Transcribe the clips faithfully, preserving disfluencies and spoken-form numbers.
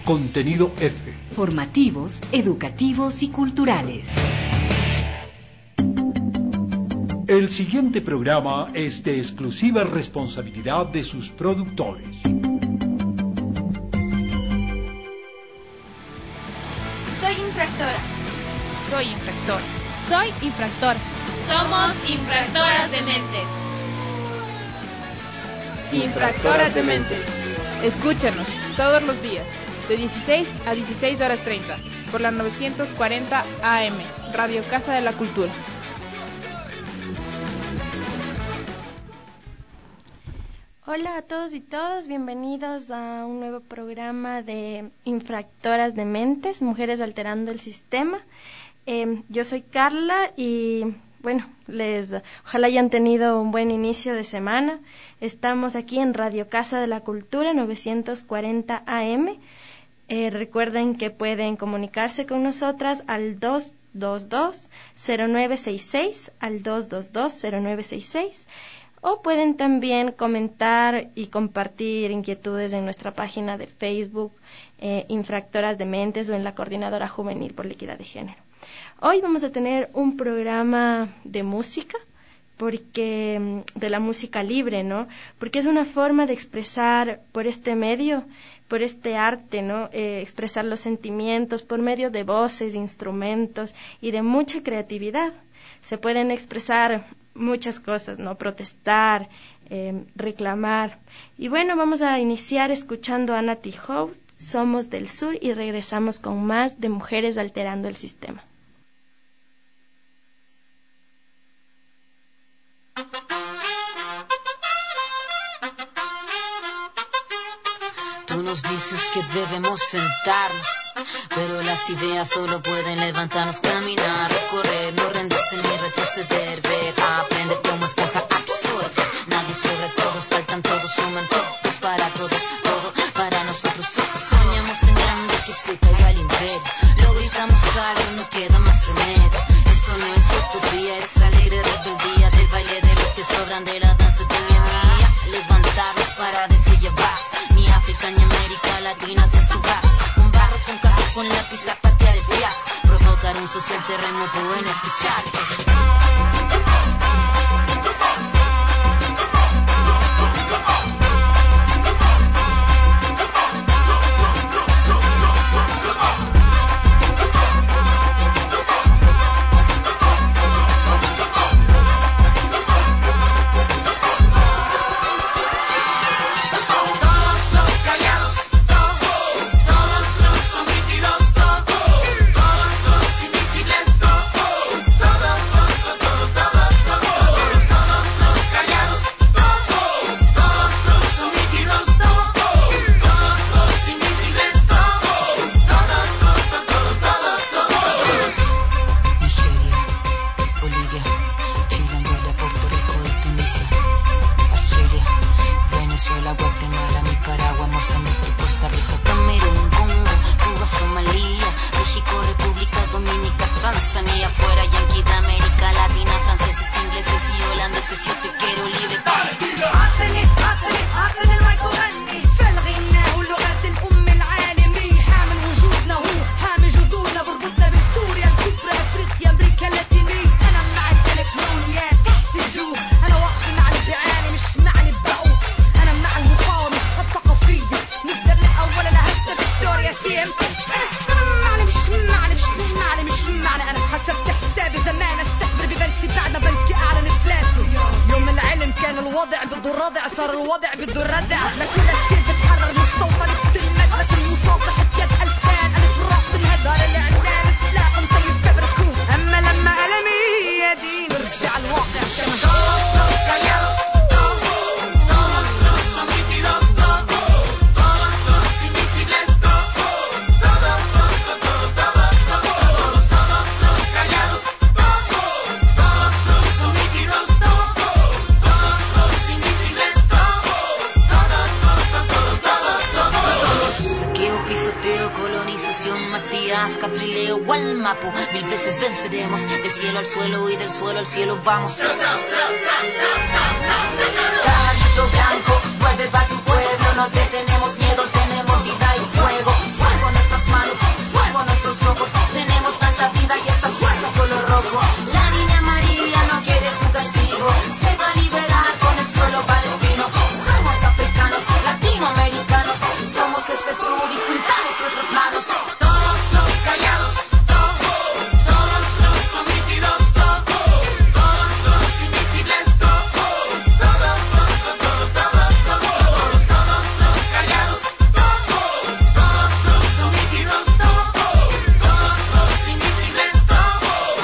Contenido F. Formativos, educativos y culturales. El siguiente programa es de exclusiva responsabilidad de sus productores. Soy infractora. Soy infractor. Soy infractor. Somos infractoras de mentes. Infractoras de mentes. Escúchanos todos los días, de dieciséis a dieciséis horas treinta, por la novecientos cuarenta A M, Radio Casa de la Cultura. Hola a todos y todas, bienvenidos a un nuevo programa de Infractoras de Mentes, Mujeres Alterando el Sistema. Eh, yo soy Carla y bueno, les ojalá hayan tenido un buen inicio de semana. Estamos aquí en Radio Casa de la Cultura novecientos cuarenta A M. Eh, recuerden que pueden comunicarse con nosotras al dos dos dos, cero nueve seis seis, al dos dos dos, cero nueve seis seis. O pueden también comentar y compartir inquietudes en nuestra página de Facebook, eh, Infractoras de Mentes, o en la Coordinadora Juvenil por la Equidad de Género. Hoy vamos a tener un programa de música, porque de la música libre, ¿no? Porque es una forma de expresar por este medio, por este arte, ¿no? Eh, expresar los sentimientos por medio de voces, instrumentos y de mucha creatividad. Se pueden expresar muchas cosas, ¿no? Protestar, eh, reclamar. Y bueno, vamos a iniciar escuchando a Nati House, Somos del Sur, y regresamos con más de Mujeres Alterando el Sistema. Tú nos dices que debemos sentarnos, pero las ideas solo pueden levantarnos, caminar, recorrer, no rendirse ni retroceder, ver, aprender como esponja, absorber. Nadie sobre todos, faltan todos, suman todos, para todos, todo para nosotros. Soñamos en grande que se caiga el imperio, lo gritamos algo, no queda más remedio. Esto no es utopía, es alegre rebeldía del baile de los que sobran, de la danza tuya mía. Levantarnos para decir ya basta, ni África ni América Latina se suba. Con barro, con casco, con lápiz a patear el fiasco, provocar un social terremoto en este charco. الوضع بده الردع صار الوضع بده الردع لكل كتير بتحرر مستوطن بتلمس لكل يصافح بيد ألفان ألف راق بالهدار الإعلام سلاح مطيب كبركوت أما لما ألمي يدي نرجع الواقع كما todos los callados todos los omitidos todos los invisibles todos todos todos todos todos los callados todos los omitidos todos los invisibles todos todos saqueo, pisoteo, colonización, Matías, Catrileo, Gualmapu, mil veces venceremos, del cielo al suelo y del suelo al cielo vamos. Caballito blanco, vuelve pa' tu pueblo, no te tenemos miedo, tenemos vida y fuego, fuego este sur y juntamos nuestras manos. Todos los callados, todos, todos los omitidos, todos, todos los invisibles, todos, todos, todos, todos, todos, todos, todos los callados, todos, todos los omitidos, todos, todos los invisibles, todos.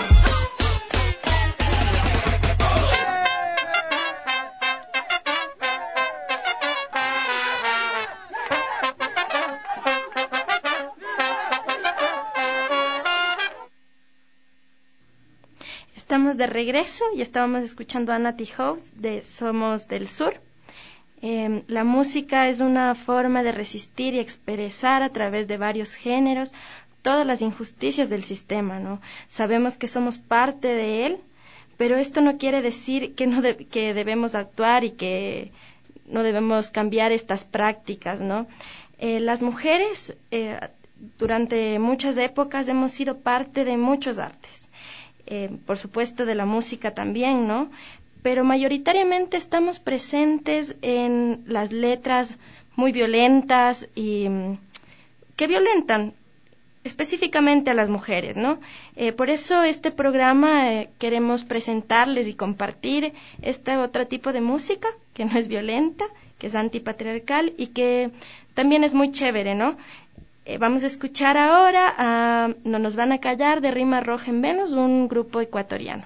Estamos de regreso y estábamos escuchando a Natty House de Somos del Sur. Eh, la música es una forma de resistir y expresar a través de varios géneros todas las injusticias del sistema, ¿no? Sabemos que somos parte de él, pero esto no quiere decir que no de, que debemos actuar y que no debemos cambiar estas prácticas, ¿no? Eh, las mujeres eh, durante muchas épocas hemos sido parte de muchos artes. Eh, por supuesto de la música también, ¿no? Pero mayoritariamente estamos presentes en las letras muy violentas y mm, que violentan específicamente a las mujeres, ¿no? Eh, por eso este programa eh, queremos presentarles y compartir este otro tipo de música que no es violenta, que es antipatriarcal y que también es muy chévere, ¿no? Eh, vamos a escuchar ahora a No nos van a callar de Rima Roja en Venus, un grupo ecuatoriano.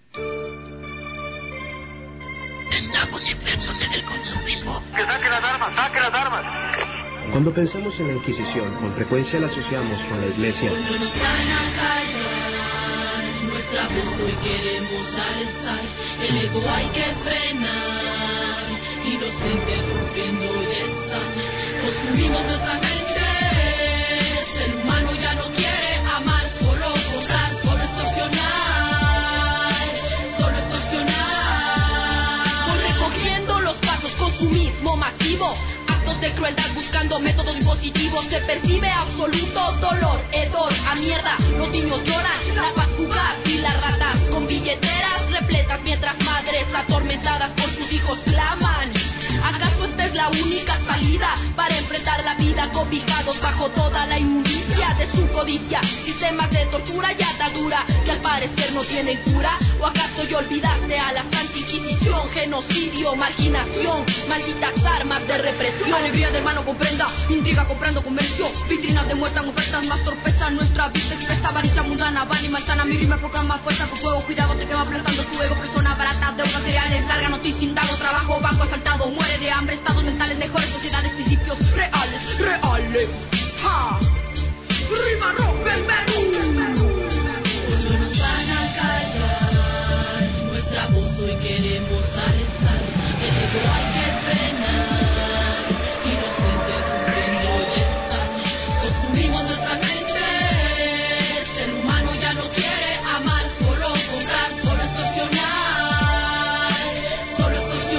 Estamos inmersos en el consumismo. ¡Que saque las armas! ¡Saque las armas! Cuando pensamos en la Inquisición, con frecuencia la asociamos con la Iglesia. No nos van a callar, nuestra voz hoy queremos alzar. El ego hay que frenar, inocentes sufriendo y están. Consumimos nuestras mentes, el humano ya no quiere amar, solo comprar, solo extorsionar, solo extorsionar. Voy recogiendo los pasos, consumismo masivo, actos de crueldad buscando métodos impositivos. Se percibe absoluto dolor, hedor, a mierda. Los niños lloran, rapas fugaz y las ratas con billeteras repletas, mientras madres atormentadas por sus hijos claman. ¿Acaso esta es la única salida para enfrentar la vida, cobijados bajo toda la inmundicia de su codicia? Sistemas de tortura y atadura que al parecer no tienen cura. ¿O acaso ya olvidaste a la Santa Inquisición? Genocidio, marginación, malditas armas de represión. Alegría de hermano con prenda, intriga comprando comercio, vitrinas de muerta, ofertas más torpeza. Nuestra vista expresa avaricia mundana, van y manzana. Mi rima proclama fuerza con fuego, cuidado te quema aplastando tu ego. Persona barata, deudas cereales, larga noticia, indago, trabajo, banco asaltado, muere de hambre, estados mentales mejores, sociedades, principios reales, reales. ¡Ja! Rima roja en Perú. No nos van a callar, nuestra voz hoy queremos alzar. El ego hay que frenar, inocentes sufriendo y están. Consumimos nuestras mentes, el humano ya no quiere amar, solo comprar, solo extorsionar, solo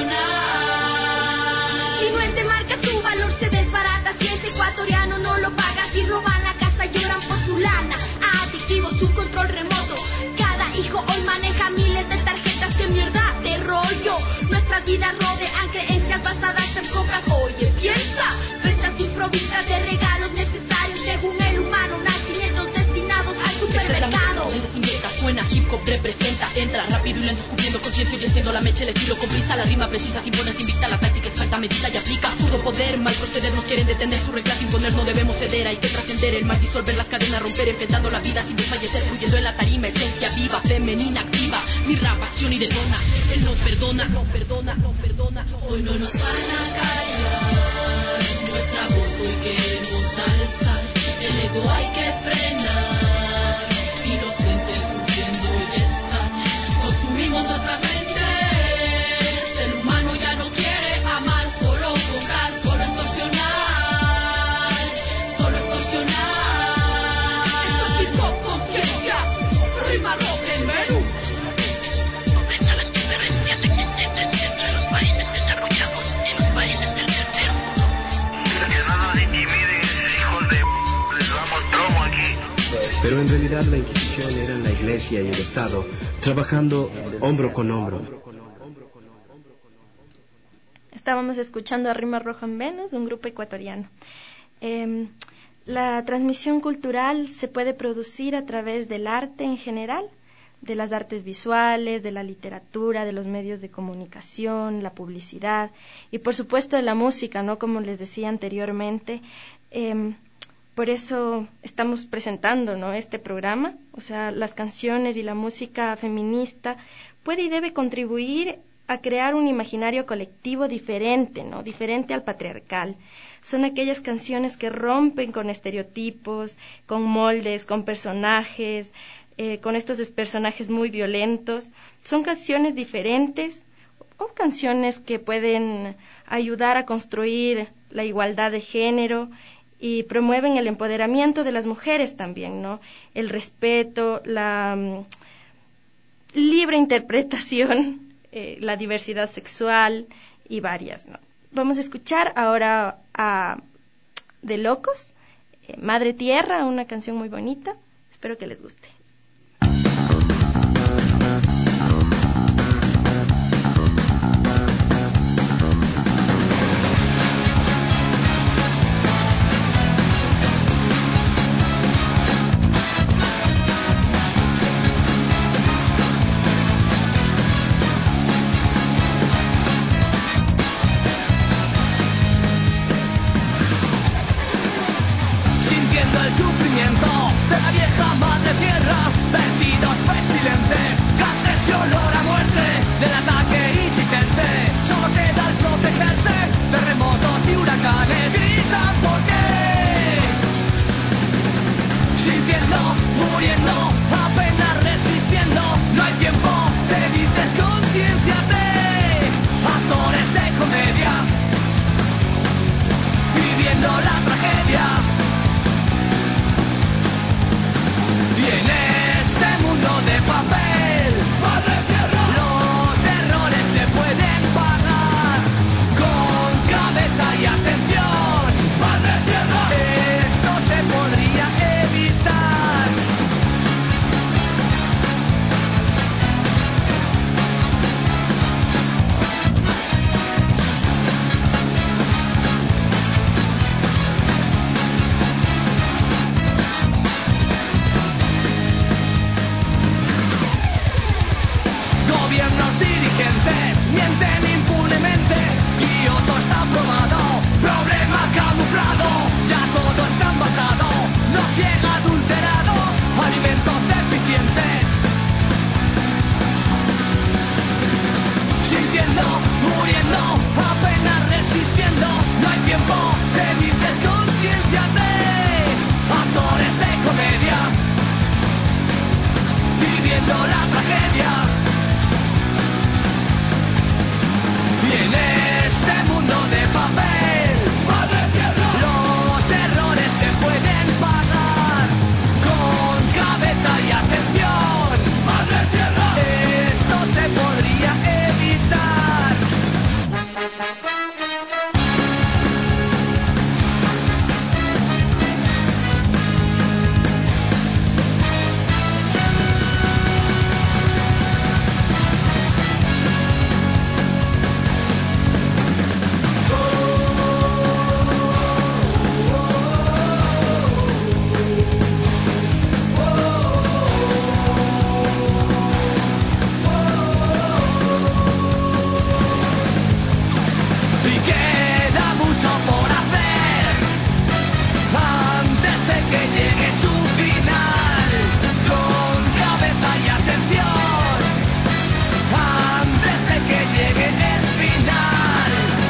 extorsionar. Si no es de marca tu valor se desbarata, si es ecuatoriano no lo pagas, si roban la casa lloran por su lana. Adictivo su control remoto, cada hijo hoy maneja miles de tarjetas, que mierda de rollo. Nuestras vidas rodean creencias basadas en compras. Oye, piensa, fechas improvisas de regalos necesarios según el humano, nacimientos destinados al supermercado. Inyecta, suena, hip hop representa, entra rápido y lento, escupiendo conciencia y haciendo la mecha, el estilo con prisa, la rima precisa, sin ponerse invicta, la táctica exacta, medita y aplica. Absurdo poder, mal proceder, nos quieren detener, su regla sin poner, no debemos ceder, hay que trascender el mal, disolver las cadenas, romper, enfrentando la vida sin desfallecer, fluyendo en la tarima, esencia viva, femenina, activa, mi rap, acción y detona, él no perdona, no perdona, no perdona, hoy no nos van a callar, nuestra voz hoy queremos alzar, el ego hay que frenar, inocentes sufriendo y están, consumimos nuestras mentes, el humano ya no quiere amar, solo comprar, solo extorsionar, solo extorsionar. Esto es hip hop conciencia, rima roja en Perú. Aumenta las diferencias existentes entre los países desarrollados y los países del tercer mundo. Que no nos intimiden, hijos de... les damos plomo aquí. Pero en realidad la Inquisición era la Iglesia y el Estado, trabajando hombro con hombro. Estábamos escuchando a Rima Roja en Venus, un grupo ecuatoriano. Eh, la transmisión cultural se puede producir a través del arte en general, de las artes visuales, de la literatura, de los medios de comunicación, la publicidad y por supuesto de la música, ¿no? Como les decía anteriormente, eh, por eso estamos presentando, ¿no?, este programa. O sea, las canciones y la música feminista puede y debe contribuir a crear un imaginario colectivo diferente, ¿no?, diferente al patriarcal. Son aquellas canciones que rompen con estereotipos, con moldes, con personajes, Eh, con estos personajes muy violentos. Son canciones diferentes o canciones que pueden ayudar a construir la igualdad de género y promueven el empoderamiento de las mujeres también, ¿no? El respeto, la um, libre interpretación, eh, la diversidad sexual y varias, ¿no? Vamos a escuchar ahora a De Locos, eh, Madre Tierra, una canción muy bonita. Espero que les guste. Sintiendo el sufrimiento de la vieja madre tierra, vertidos pestilentes, gases y olor a muerte, del ataque insistente, solo queda el protegerse, terremotos y huracanes, gritan por qué. Sintiendo, muriendo, apenas resistiendo, no hay tiempo, te dices concienciate, actores de comedia, viviendo la tragedia. Y en este mundo de papel, Madre Tierra, los errores se pueden pagar con cabeza y atención. Madre Tierra, esto se podría evitar. Gobiernos dirigentes mienten impunemente, Kioto está aprobado, problema camuflado, ya todo está envasado, no ciega adulterado, alimentos deficientes. Sintiendo, muriendo, apenas resistiendo, no hay tiempo, te dices concienciate, actores de comedia, viviendo la tragedia. Y en este mundo de papel, Madre Tierra, los errores se pueden pagar con cabeza y atención. Madre Tierra, esto se podría evitar. Y queda mucho por hacer antes de que llegue su final. Con cabeza y atención antes de que llegue el final.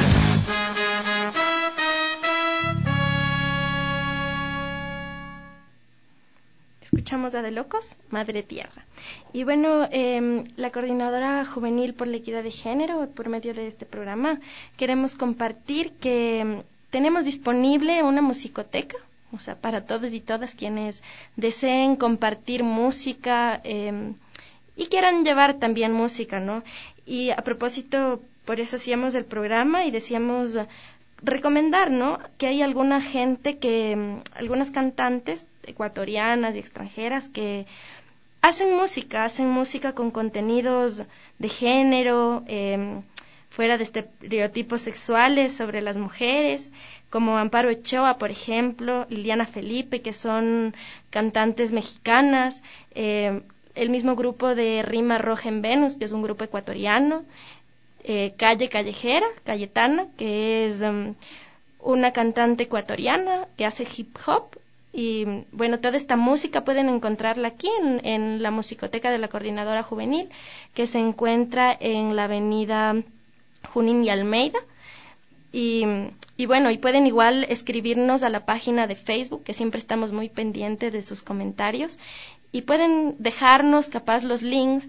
Escuchamos a De Locos, Madre Tierra. Y bueno, eh, la Coordinadora Juvenil por la Equidad de Género, por medio de este programa, queremos compartir que eh, tenemos disponible una musicoteca, o sea, para todos y todas quienes deseen compartir música eh, y quieran llevar también música, ¿no? Y a propósito, por eso hacíamos el programa y decíamos recomendar, ¿no?, que hay alguna gente que, algunas cantantes ecuatorianas y extranjeras que hacen música, hacen música con contenidos de género, eh, fuera de estereotipos sexuales sobre las mujeres, como Amparo Ochoa, por ejemplo, Liliana Felipe, que son cantantes mexicanas, eh, el mismo grupo de Rima Roja en Venus, que es un grupo ecuatoriano, eh, Calle Callejera, Cayetana, que es um, una cantante ecuatoriana que hace hip hop. Y bueno, toda esta música pueden encontrarla aquí en, en la musicoteca de la Coordinadora Juvenil, que se encuentra en la avenida Junín y Almeida. Y, y bueno, y pueden igual escribirnos a la página de Facebook, que siempre estamos muy pendientes de sus comentarios, y pueden dejarnos capaz los links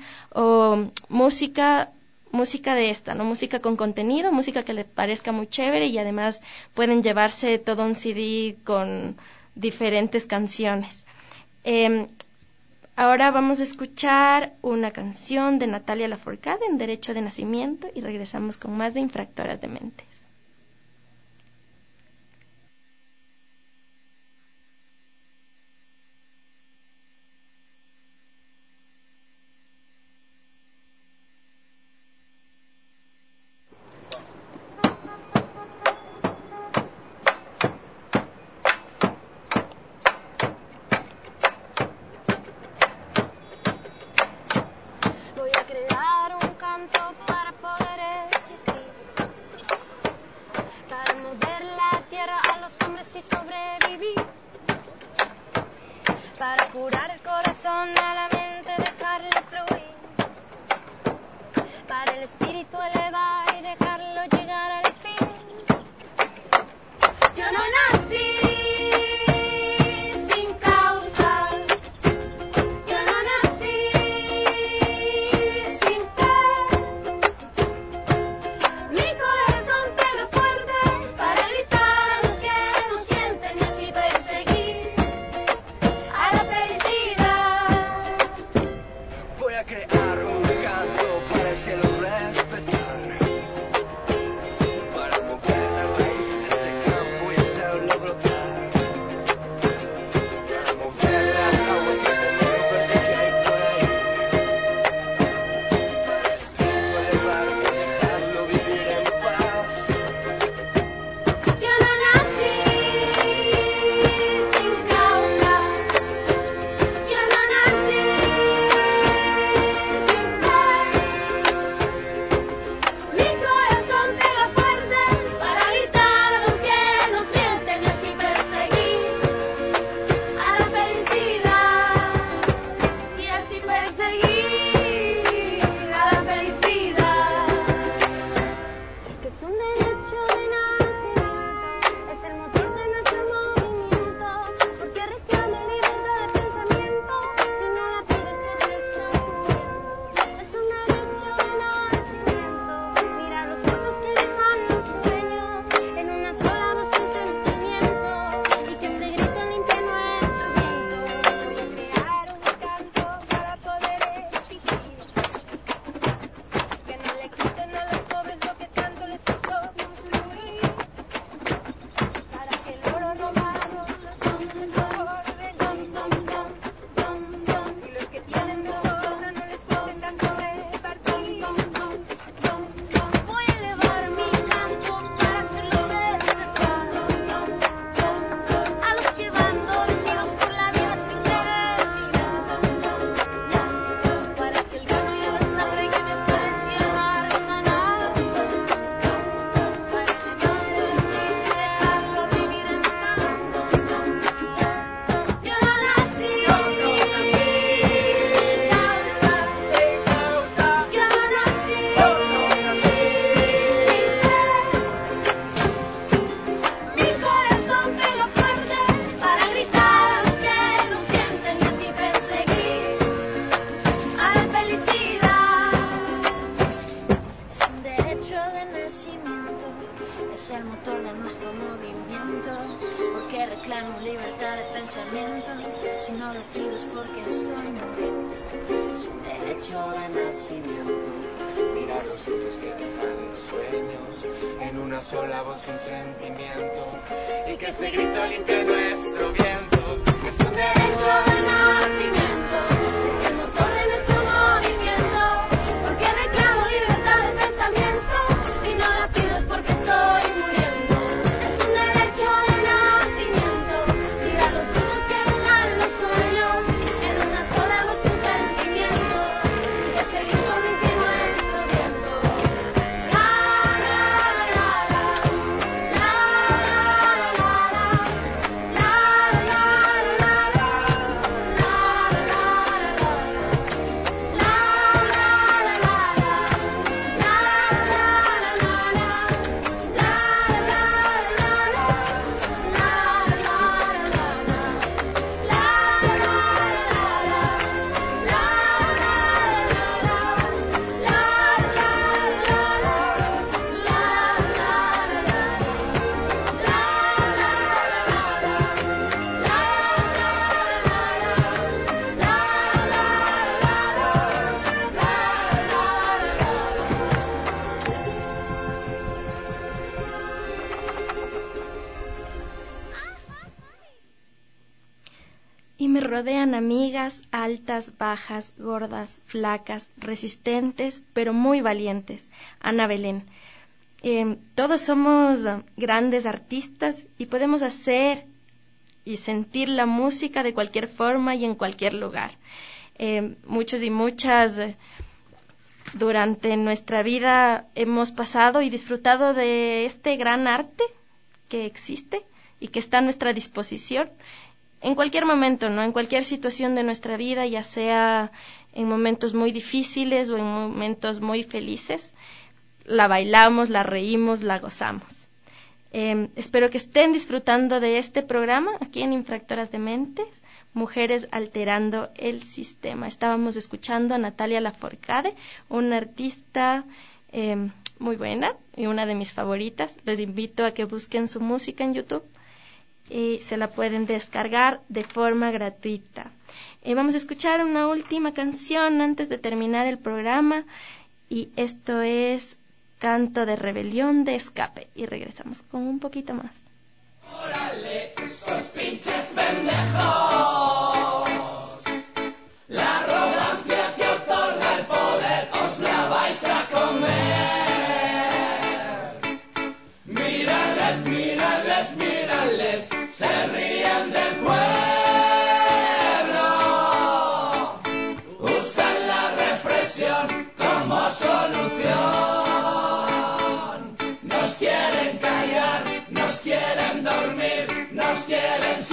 o música música de esta, ¿no? Música con contenido, música que les parezca muy chévere, y además pueden llevarse todo un C D con diferentes canciones. Eh, ahora vamos a escuchar una canción de Natalia Lafourcade en Derecho de Nacimiento y regresamos con más de Infractoras de Mentes. Porque reclamo libertad de pensamiento. Y me rodean amigas altas, bajas, gordas, flacas, resistentes, pero muy valientes. Ana Belén. Eh, todos somos grandes artistas y podemos hacer y sentir la música de cualquier forma y en cualquier lugar. Eh, muchos y muchas eh, durante nuestra vida hemos pasado y disfrutado de este gran arte que existe y que está a nuestra disposición en cualquier momento, ¿no? En cualquier situación de nuestra vida, ya sea en momentos muy difíciles o en momentos muy felices. La bailamos, la reímos, la gozamos. Eh, espero que estén disfrutando de este programa aquí en Infractoras de Mentes, Mujeres Alterando el Sistema. Estábamos escuchando a Natalia Lafourcade, una artista eh, muy buena y una de mis favoritas. Les invito a que busquen su música en YouTube y se la pueden descargar de forma gratuita. Eh, vamos a escuchar una última canción antes de terminar el programa y esto es Canto de Rebelión de Escape y regresamos con un poquito más. ¡Órale, estos pinches pendejos! La arrogancia que otorga el poder os la vais a comer. Mírales, mírales, mírales, se ríen del pueblo. Usan la represión como solución. Nos quieren callar, nos quieren dormir, nos quieren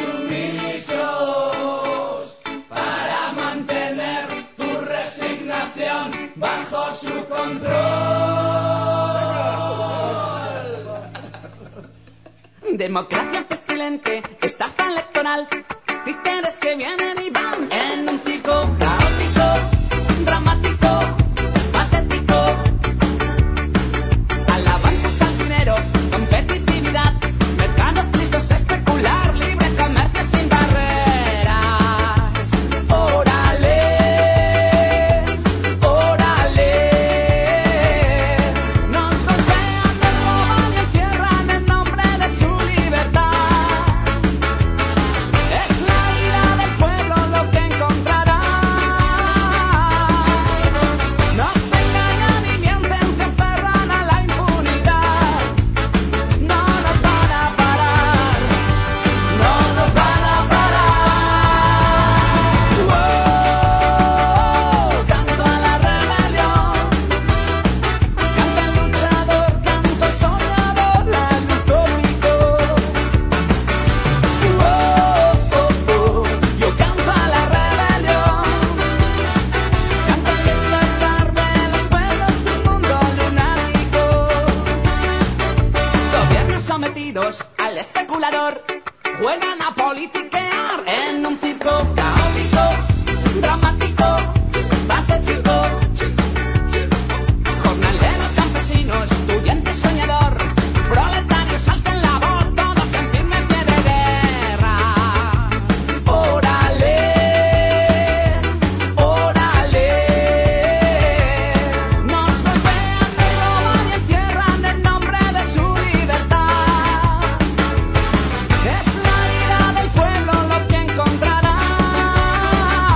sumisos para mantener tu resignación bajo su control. Democracia pestilente, estafa electoral, títeres que vienen y van en un circo caótico, dramático, patético. Alabanzas al dinero, competitividad, mercados listos, especular, libre comercio sin barreras. Órale, órale. Nos golpean, nos roban y encierran en nombre de su libertad. Es la ira del pueblo lo que encontrará. Nos engañan y mienten, se aferran a la impunidad. No nos van a parar, no nos van a parar. Wow, canto a la rebelión, canto al luchador, canto al soñador, la luz único. Wow, yo canto a la rebelión, canto al despertar de los pueblos del mundo lunático. Gobiernos sometidos al especulador juegan a politiquear en un circo caótico, dramático, patético. Jornalero, campesino, estudiante, soñador, proletario, salta en labor, todos en firme pie de guerra. Órale, órale. Nos golpean, nos roban y encierran en nombre de su libertad. Es la ira del pueblo lo que encontrará.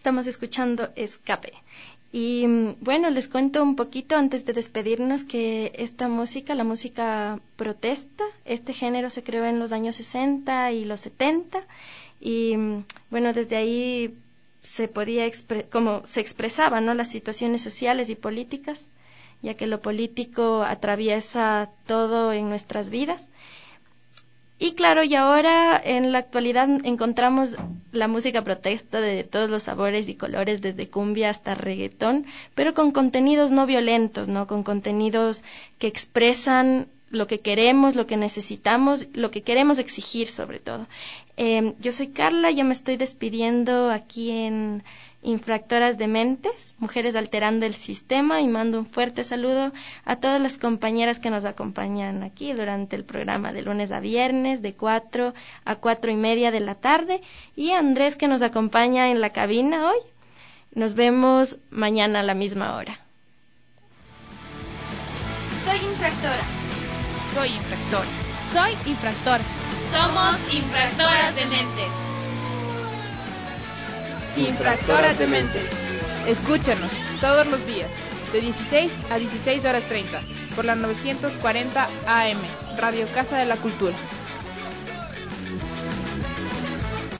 Estamos escuchando Escape. Y bueno, les cuento un poquito antes de despedirnos que esta música, la música protesta, este género se creó en los años sesenta y los setenta y bueno, desde ahí se podía expre- como se expresaban, ¿no?, las situaciones sociales y políticas, ya que lo político atraviesa todo en nuestras vidas. Y claro, y ahora en la actualidad encontramos la música protesta de todos los sabores y colores, desde cumbia hasta reggaetón, pero con contenidos no violentos, ¿no? Con contenidos que expresan lo que queremos, lo que necesitamos, lo que queremos exigir sobre todo. Eh, yo soy Carla, ya me estoy despidiendo aquí en Infractoras de Mentes, Mujeres Alterando el Sistema, y mando un fuerte saludo a todas las compañeras que nos acompañan aquí durante el programa de lunes a viernes, de cuatro a cuatro y media de la tarde, y a Andrés, que nos acompaña en la cabina hoy. Nos vemos mañana a la misma hora. Soy infractora. Soy infractora. Soy infractora. Somos infractoras de mentes. Infractoras de Mentes. Escúchanos todos los días, de dieciséis a dieciséis horas treinta, por la novecientos cuarenta A M, Radio Casa de la Cultura.